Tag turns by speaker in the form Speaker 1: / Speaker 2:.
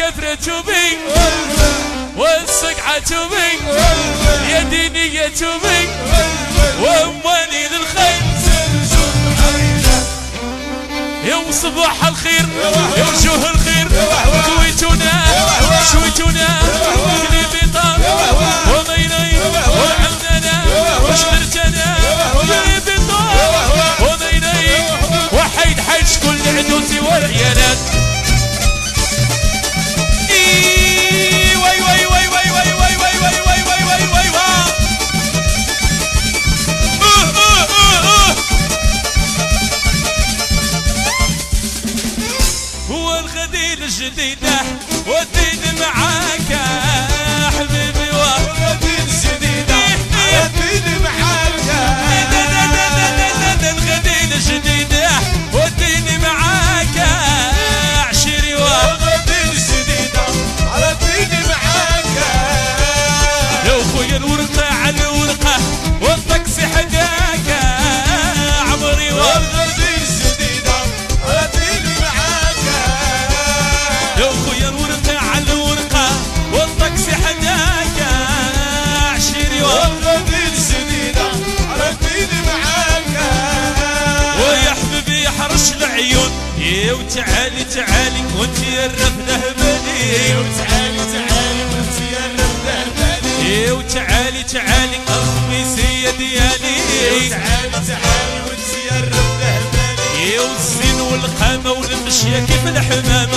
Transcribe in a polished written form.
Speaker 1: العفرة توبي والصقعة توبي يا ديني يا توبي واموالي للخير يا صباح الخير يا وجوه الخير كويتونا شويتونا قلبي طار وميني وعمدنا وشدرتنا قلبي طار وميني وحيد حيد شكون عدوتي والعيالات الجديدة والدين معاك حبيبي والدين الجديدة والدين معاك الغديل الجديدة والدين معاك عشيري والدين الجديدة على الدين معاك يا اخويا الورقة على الورقة والطقس حداك عمري والدين الجديدة على الدين معاك يا اخويا الورقة على الورقة والطقس حداك عشيري والدين الجديدة على الدين معاك ويا حبيبي يحرش العيون يا وتعالي تعالي وانت يا الرفده بالي وتعالي تعالي وانت يا الرفده بالي يا وتعالي تعالي الخميسية ديالي وتعالي تعالي وانت يا الرفده بالي يا والزين والقامة والمشية كيف الحمام